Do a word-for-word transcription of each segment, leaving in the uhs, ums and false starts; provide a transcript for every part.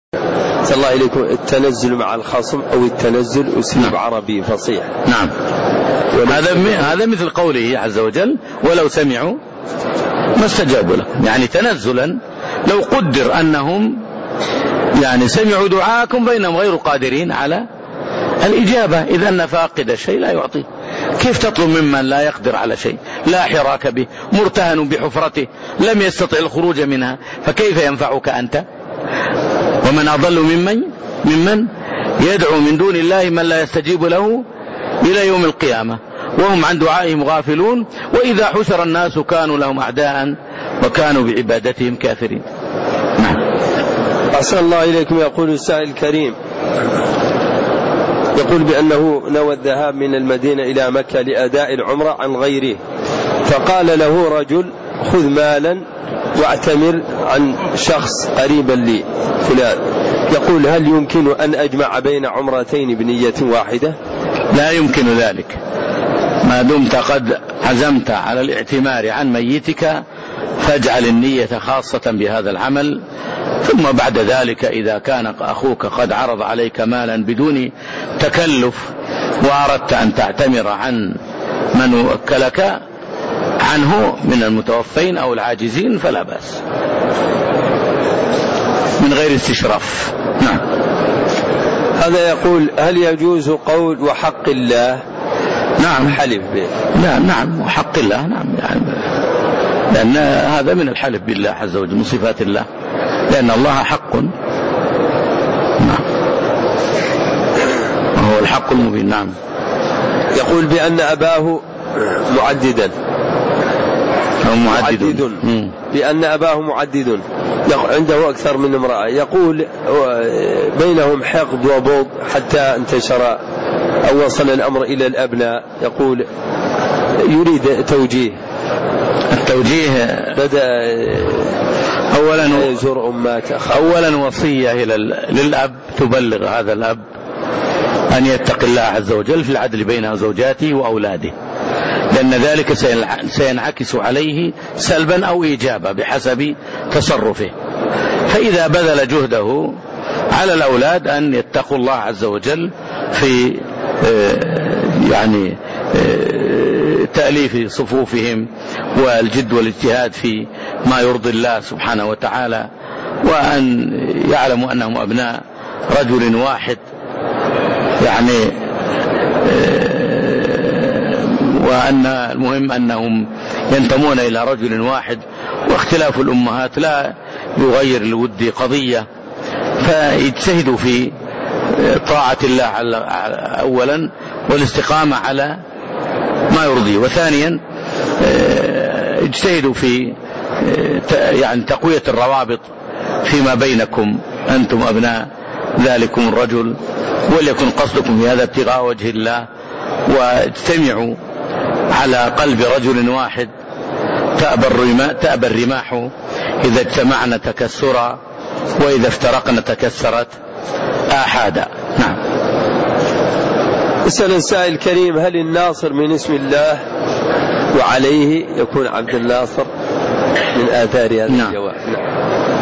صلى الله إليكم التنزل مع الخصم أو التنزل أسلوب نعم. عربي فصيح. نعم. هذا هذا مثل قوله عز وجل ولو سمعوا ما استجابوا له، يعني تنزلا لو قدر أنهم يعني سمعوا دعاءكم بينهم غير قادرين على الإجابة، إذا أن فاقد الشيء لا يعطيه. كيف تطلب ممن لا يقدر على شيء، لا حراك به، مرتهن بحفرته، لم يستطع الخروج منها، فكيف ينفعك أنت؟ ومن أضل ممن ممن يدعو من دون الله من لا يستجيب له إلى يوم القيامة وهم عن دعائهم غافلون وإذا حشر الناس كانوا لهم أعداء وكانوا بعبادتهم كافرين. نعم. أحسن الله إليكم. يقول السائل الكريم، يقول بأنه نوى الذهاب من المدينة إلى مكة لأداء العمرة عن غيره، فقال له رجل خذ مالا واعتمر عن شخص قريبا لي فلان، يقول هل يمكن أن أجمع بين عمرتين بنية واحدة؟ لا يمكن ذلك، ما دمت قد عزمت على الاعتمار عن ميتك فاجعل النية خاصة بهذا العمل، ثم بعد ذلك إذا كان أخوك قد عرض عليك مالا بدون تكلف وأردت أن تعتمر عن من وكلك عنه من المتوفين أو العاجزين فلا بأس من غير استشراف. نعم. هذا يقول هل يجوز قول وحق الله؟ نعم. حلف به. لا نعم وحق الله نعم، يعني لأن هذا من الحلف بالله عز وجل من صفات الله، لأن الله حق. نعم. وهو الحق المبين. نعم. يقول بأن أباه معددا أو معدد بأن أباه معدد عنده أكثر من امرأة، يقول بينهم حقد وبغض حتى انتشر أو وصل الأمر إلى الأبناء، يقول يريد توجيه. التوجيه بدأ أولا يزور أمات أولا وصية إلى للأب تبلغ هذا الأب أن يتقي الله عز وجل في العدل بين زوجاته وأولاده، لأن ذلك سينعكس عليه سلبا أو إيجابا بحسب تصرفه، فإذا بذل جهده على الأولاد أن يتقوا الله عز وجل في يعني تأليف صفوفهم والجد والاجتهاد في ما يرضي الله سبحانه وتعالى، وأن يعلموا أنهم أبناء رجل واحد، يعني وأن المهم أنهم ينتمون إلى رجل واحد، واختلاف الأمهات لا يغير الود قضية، فيجتهدوا في طاعة الله أولا والاستقامة على ما يرضيه، وثانيا اجتهدوا في يعني تقوية الروابط فيما بينكم أنتم أبناء ذلكم الرجل، وليكن قصدكم في هذا ابتغاء وجه الله، واجتمعوا على قلب رجل واحد، تأبى الرماح إذا اجتمعنا تكسرا وإذا افترقنا تكسرت آحادا. نعم. اسأل السائل الكريم هل الناصر من اسم الله وعليه يكون عبد الناصر من آثار هذا الجواب؟ نعم.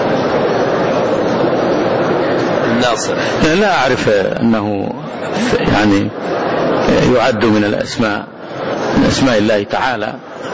الناصر لا أعرف أنه يعني يعد من الأسماء من أسماء الله تعالى،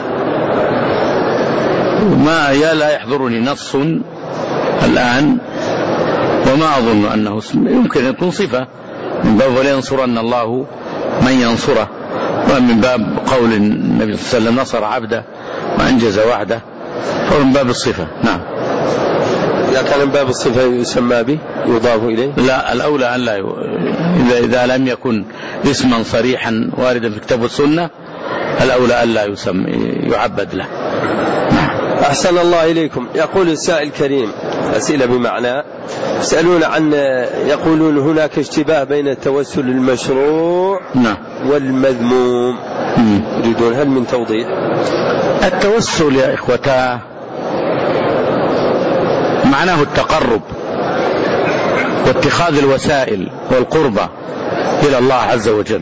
ما يا لا يحضرني نص الآن، وما أظن أنه اسم، يمكن يكون صفة من باب ولينصرن الله من ينصره، ومن باب قول النبي صلى الله عليه وسلم نصر عبده وأنجز وعده، فهو من باب الصفة. نعم. إذا كان من باب الصفة يسمى به يضاف إليه؟ لا، الأولى أن لا ي... إذا, إذا لم يكن اسما صريحا واردا في الكتاب والسنة الأولى أن لا يسمى يعبد له. أحسن الله إليكم. يقول السائل الكريم أسئلة بمعنى، يسألون عن يقولون هناك اشتباه بين التوسل المشروع نعم. والمذموم، يريدون هل من توضيح؟ التوسل يا إخوتاه معناه التقرب واتخاذ الوسائل والقربة إلى الله عز وجل،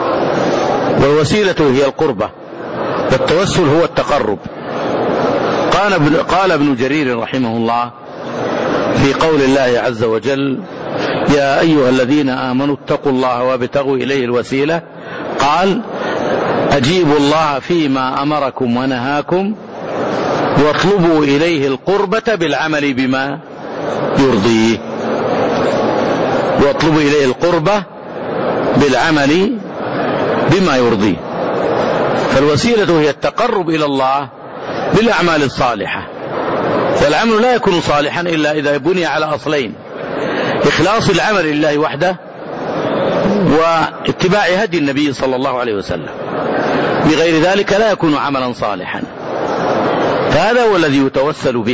والوسيلة هي القربة والتوسل هو التقرب. قال ابن, قال ابن جرير رحمه الله في قول الله عز وجل يا أيها الذين آمنوا اتقوا الله وابتغوا إليه الوسيلة، قال أجيبوا الله فيما أمركم ونهاكم واطلبوا إليه القربة بالعمل بما يرضيه، واطلبوا إليه القربة بالعمل بما يرضيه. فالوسيلة هي التقرب إلى الله بالأعمال الصالحة، فالعمل لا يكون صالحا إلا إذا بني على أصلين: إخلاص العمل لله وحده، واتباع هدي النبي صلى الله عليه وسلم. بغير ذلك لا يكون عملا صالحا، فهذا هو الذي يتوسل به.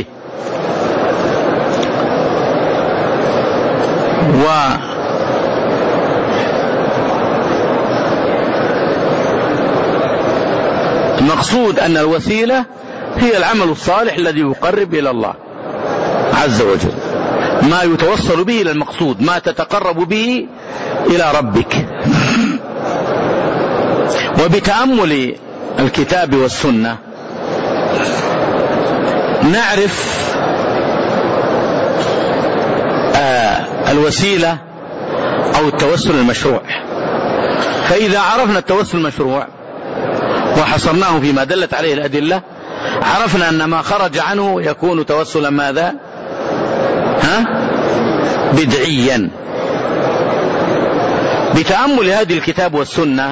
والمقصود أن الوسيلة هي العمل الصالح الذي يقرب إلى الله عز وجل، ما يتوصل به إلى المقصود، ما تتقرب به إلى ربك. وبتأمل الكتاب والسنة نعرف آه الوسيلة أو التوسل المشروع. فإذا عرفنا التوسل المشروع وحصرناه فيما دلت عليه الأدلة، عرفنا أن ما خرج عنه يكون توسلا ماذا؟ ها؟ بدعيا. بتأمل هذه الكتاب والسنة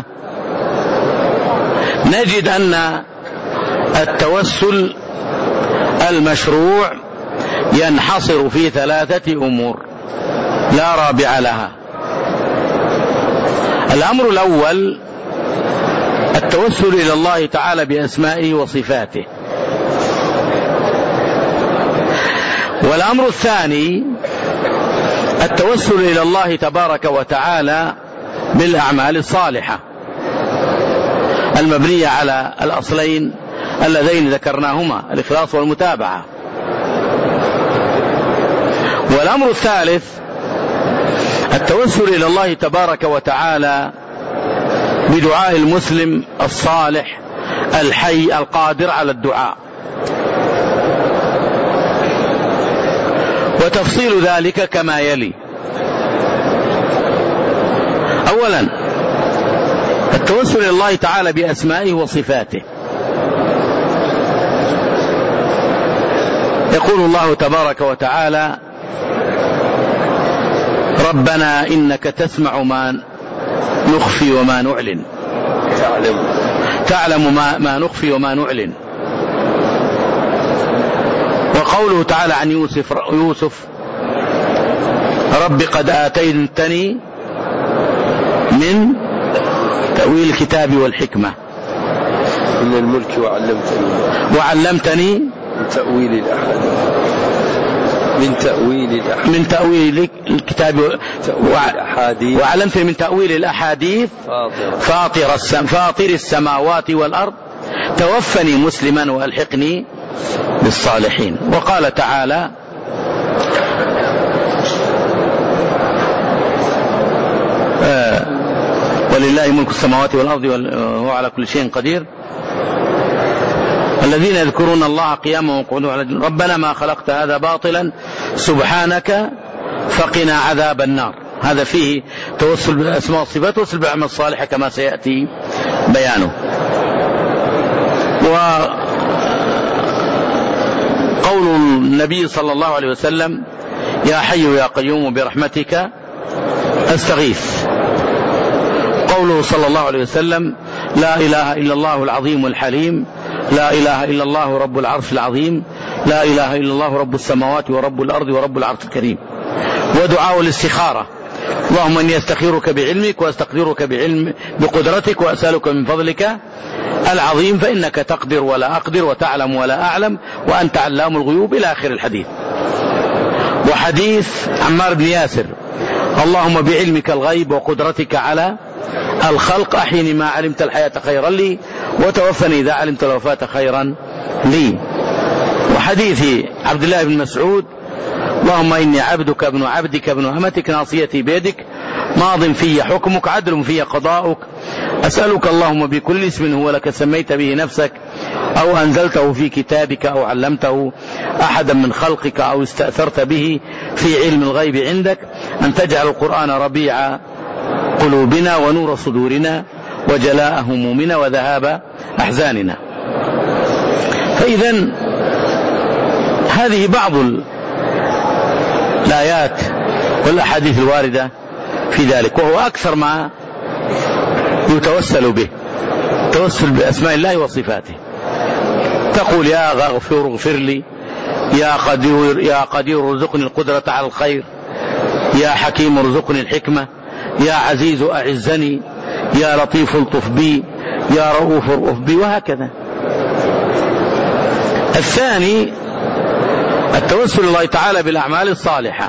نجد أن التوسل المشروع ينحصر في ثلاثة أمور لا رابع لها. الأمر الأول التوسل إلى الله تعالى بأسمائه وصفاته. والأمر الثاني التوسل إلى الله تبارك وتعالى بالأعمال الصالحة المبنية على الأصلين اللذين ذكرناهما: الإخلاص والمتابعة. والأمر الثالث التوسل إلى الله تبارك وتعالى بدعاء المسلم الصالح الحي القادر على الدعاء. وتفصيل ذلك كما يلي: أولا التوسل إلى الله تعالى بأسمائه وصفاته. يقول الله تبارك وتعالى: ربنا إنك تسمع ما نخفي وما نعلن، تعلم, تعلم ما, ما نخفي وما نعلن. وقوله تعالى عن يوسف, يوسف رب قد آتيتني من تأويل الكتاب والحكمة من الملك وعلمتني وعلمتني من تأويل الأحاديث من تأويل الأحاديث من تأويل الكتاب والأحاديث وعلمتني من تأويل الأحاديث فاطر السم فاطر السماوات والأرض توفني مسلما وألحقني بالصالحين. وقال تعالى: آه ولله ملك السماوات والأرض وهو على كل شيء قدير الذين يذكرون الله قياما وقعودا على جنوبهم ربنا ما خلقت هذا باطلا سبحانك فقنا عذاب النار. هذا فيه توسل بالأسماء والصفات وتوسل بالأعمال الصالحة كما سيأتي بيانه. وقول النبي صلى الله عليه وسلم: يا حي يا قيوم برحمتك أستغيث. قوله صلى الله عليه وسلم: لا إله إلا الله العظيم الحليم، لا إله إلا الله رب العرش العظيم، لا إله إلا الله رب السماوات ورب الأرض ورب العرش الكريم. ودعاء الاستخارة: اللهم إني أستخيرك بعلمك وأستقدرك بعلم بقدرتك وأسألك من فضلك العظيم فإنك تقدر ولا أقدر وتعلم ولا أعلم وأنت علام الغيوب إلى آخر الحديث. وحديث عمار بن ياسر: اللهم بعلمك الغيب وقدرتك على الخلق أحيني ما علمت الحياة خيرا لي وتوفني إذا علمت الوفاة خيرا لي. وحديث عبد الله بن مسعود: اللهم إني عبدك ابن عبدك ابن أمتك ناصيتي بيدك ماض في حكمك عدل في قضاؤك أسألك اللهم بكل اسم هو لك سميت به نفسك أو أنزلته في كتابك أو علمته أحدا من خلقك أو استأثرت به في علم الغيب عندك أن تجعل القرآن ربيع قلوبنا ونور صدورنا وجلاء همومنا وذهاب أحزاننا. فإذا هذه بعض الآيات والأحاديث الواردة في ذلك، وهو أكثر ما يتوسل به، توسل بأسماء الله وصفاته. تقول يا غفور اغفر لي، يا قدير يا قدير ارزقني القدرة على الخير، يا حكيم ارزقني الحكمة، يا عزيز أعزني، يا لطيف الطف بي، يا رؤوف ارؤف بي، وهكذا. الثاني التوسل الله تعالى بالأعمال الصالحة،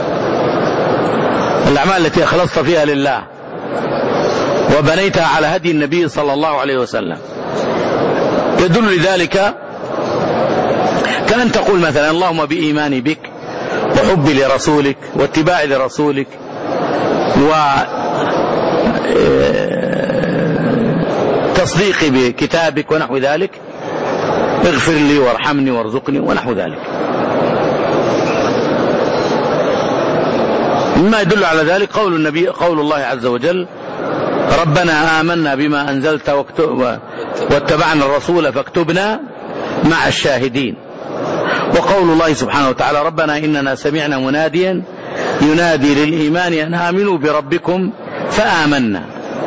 الأعمال التي أخلصت فيها لله وبنيتها على هدي النبي صلى الله عليه وسلم. يدل لذلك كأن تقول مثلا اللهم بإيماني بك وحبي لرسولك واتباعي لرسولك وتصديقي بكتابك ونحو ذلك، اغفر لي وارحمني وارزقني ونحو ذلك. مما يدل على ذلك قول النبي قول الله عز وجل ربنا آمنا بما أنزلت واتبعنا الرسول فاكتبنا مع الشاهدين. وقول الله سبحانه وتعالى ربنا إننا سمعنا مناديا ينادي للإيمان أن آمنوا بربكم فآمنا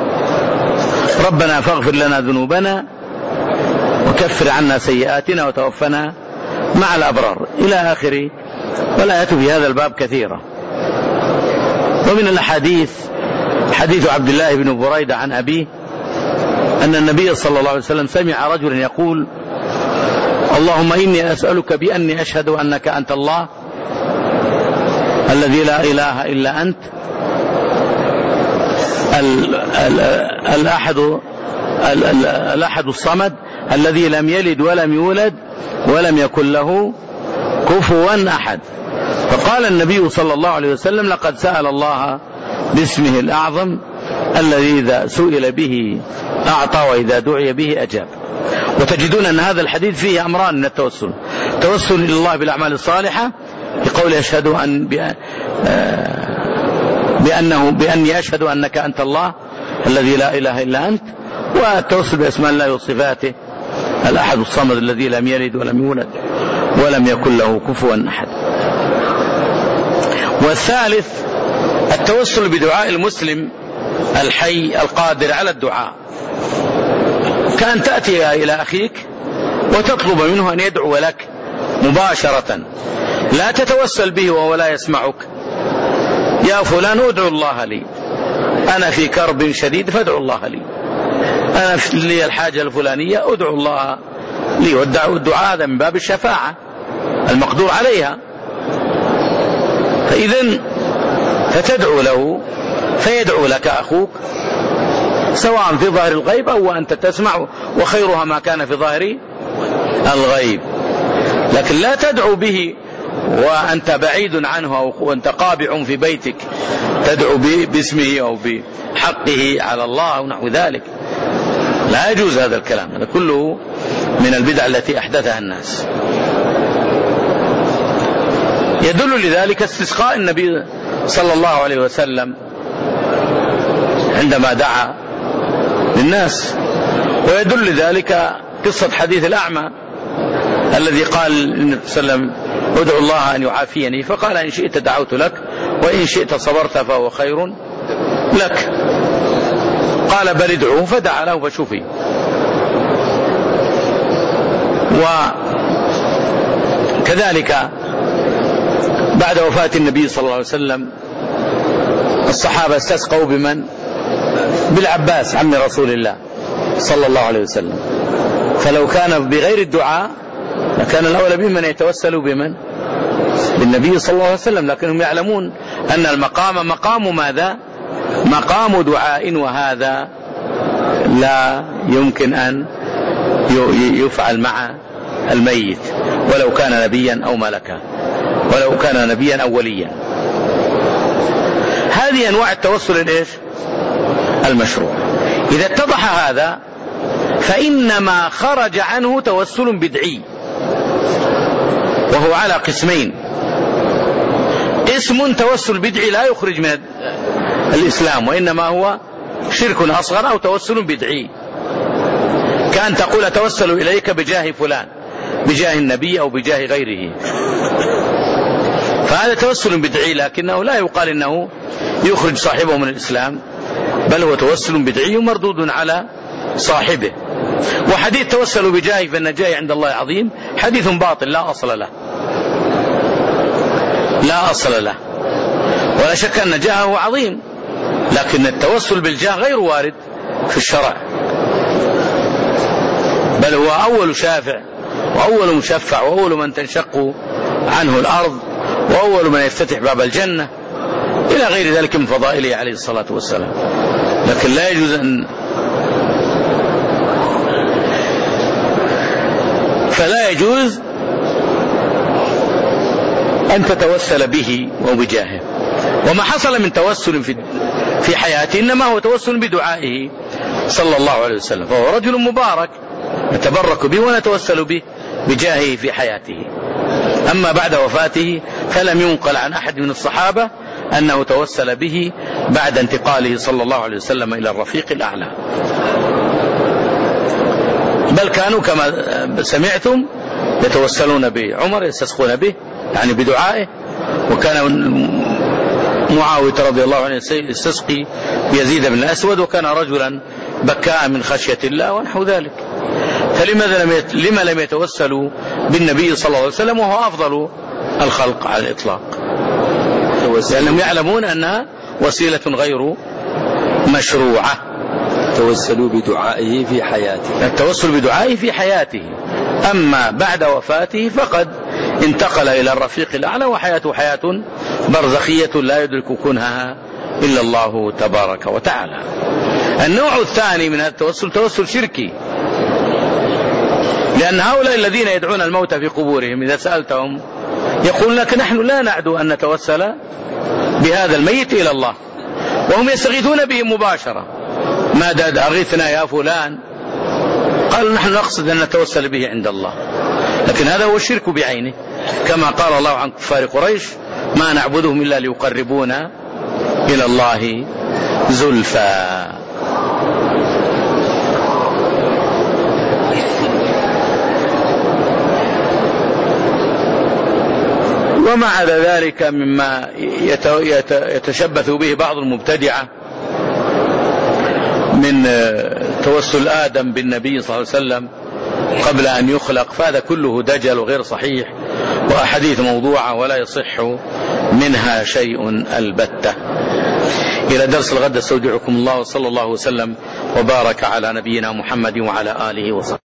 ربنا فاغفر لنا ذنوبنا وكفر عنا سيئاتنا وتوفنا مع الأبرار إلى آخره. والآيات في هذا الباب كثيرة. ومن الحديث حديث عبد الله بن بريدة عن أبيه أن النبي صلى الله عليه وسلم سمع رجلا يقول اللهم إني أسألك بأني أشهد أنك أنت الله الذي لا إله إلا أنت الأحد الأحد الصمد الذي لم يلد ولم يولد ولم يكن له كفوا أحد. فقال النبي صلى الله عليه وسلم لقد سأل الله باسمه الأعظم الذي إذا سئل به أعطى وإذا دعي به أجاب. وتجدون أن هذا الحديث فيه أمران من التوسل: توسل إلى الله بالأعمال الصالحة بقول أشهد أن بأنه بأني أشهد أنك أنت الله الذي لا إله إلا أنت، والتوسل بأسماء الله وصفاته الأحد الصمد الذي لم يلد ولم يولد ولم يكن له كفوا أحد. والثالث التوسل بدعاء المسلم الحي القادر على الدعاء، كأن تأتي إلى أخيك وتطلب منه أن يدعو لك مباشرة، لا تتوسل به وهو لا يسمعك. يا فلان ادعو الله لي، أنا في كرب شديد فادعو الله لي، أنا لي الحاجة الفلانية ادعو الله لي. والدعاء هذا من باب الشفاعة المقدور عليها. فإذن فتدعو له فيدعو لك أخوك سواء في ظاهر الغيب أو أنت تسمع، وخيرها ما كان في ظاهر الغيب. لكن لا تدعو به وأنت بعيد عنه أو وأنت قابع في بيتك تدعو باسمه أو بحقه على الله أو نحو ذلك، لا يجوز هذا الكلام. هذا كله من البدع التي أحدثها الناس. يدل لذلك استسقاء النبي صلى الله عليه وسلم عندما دعا للناس. ويدل لذلك قصة حديث الأعمى الذي قال النبي صلى الله عليه وسلم ادعو الله أن يعافيني، فقال إن شئت دعوت لك وإن شئت صبرت فهو خير لك. قال بل ادعوه، فدعا له فشفي. وكذلك بعد وفاة النبي صلى الله عليه وسلم الصحابة استسقوا بمن؟ بالعباس عم رسول الله صلى الله عليه وسلم. فلو كان بغير الدعاء لكان الأولى بمن يتوسل بمن؟ بالنبي صلى الله عليه وسلم. لكنهم يعلمون أن المقام مقام ماذا؟ مقام دعاء، وهذا لا يمكن أن يفعل مع الميت ولو كان نبيا أو ملكا، ولو كان نبيا أو وليا. هذه أنواع التوسل الإيش؟ المشروع. إذا اتضح هذا فإنما خرج عنه توسل بدعي، وهو على قسمين: قسم توسل بدعي لا يخرج من الإسلام، وإنما هو شرك أصغر أو توسل بدعي، كأن تقول أتوسل إليك بجاه فلان، بجاه النبي أو بجاه غيره، فهذا توسل بدعي، لكنه لا يقال إنه يخرج صاحبه من الإسلام، بل هو توسل بدعي مردود على صاحبه. وحديث توسلوا بجاهي فإن جاهي عند الله عظيم حديث باطل لا أصل له، لا أصل له، ولا شك أن جاهه عظيم، لكن التوسل بالجاه غير وارد في الشرع، بل هو أول شافع وأول مشفع وأول من تنشق عنه الأرض وأول من يفتتح باب الجنة إلى غير ذلك من فضائله عليه الصلاة والسلام. لكن لا يجوز أن فلا يجوز أن تتوسل به وبجاهه. وما حصل من توسل في في حياته إنما هو توسل بدعائه صلى الله عليه وسلم، فهو رجل مبارك نتبرك به ونتوسل به بجاهه في حياته. أما بعد وفاته فلم ينقل عن أحد من الصحابة أنه توسل به بعد انتقاله صلى الله عليه وسلم إلى الرفيق الأعلى، بل كانوا كما سمعتم يتوسلون بعمر، يستسقون به يعني بدعائه، وكان معاوية رضي الله عنه يستسقي بيزيد بن الأسود، وكان رجلا بكاء من خشية الله ونحو ذلك. فلماذا لم يت... لما لم يتوسلوا بالنبي صلى الله عليه وسلم وهو أفضل الخلق على الإطلاق؟ لأنهم يعلمون أنها وسيلة غير مشروعة. توسلوا بدعائه في حياته، التوسل بدعائه في حياته، أما بعد وفاته فقد انتقل إلى الرفيق الأعلى، وحياته حياة برزخية لا يدرك كنهها إلا الله تبارك وتعالى. النوع الثاني من التوسل توسل شركي، لأن هؤلاء الذين يدعون الموت في قبورهم إذا سألتهم يقول لك نحن لا نعدو أن نتوسل بهذا الميت إلى الله، وهم يستغيثون به مباشرة: ماذا أغثنا يا فلان؟ قالوا نحن نقصد أن نتوسل به عند الله، لكن هذا هو الشرك بعينه، كما قال الله عن كفار قريش: ما نعبدهم إلا ليقربونا إلى الله زلفى. ومع ذلك مما يتشبث به بعض المبتدعة من توسل آدم بالنبي صلى الله عليه وسلم قبل أن يخلق، فهذا كله دجل وغير صحيح، وأحاديث موضوعة ولا يصح منها شيء البتة. إلى درس الغد استودعكم الله، وصلى الله وسلم وبارك على نبينا محمد وعلى آله وصحبه.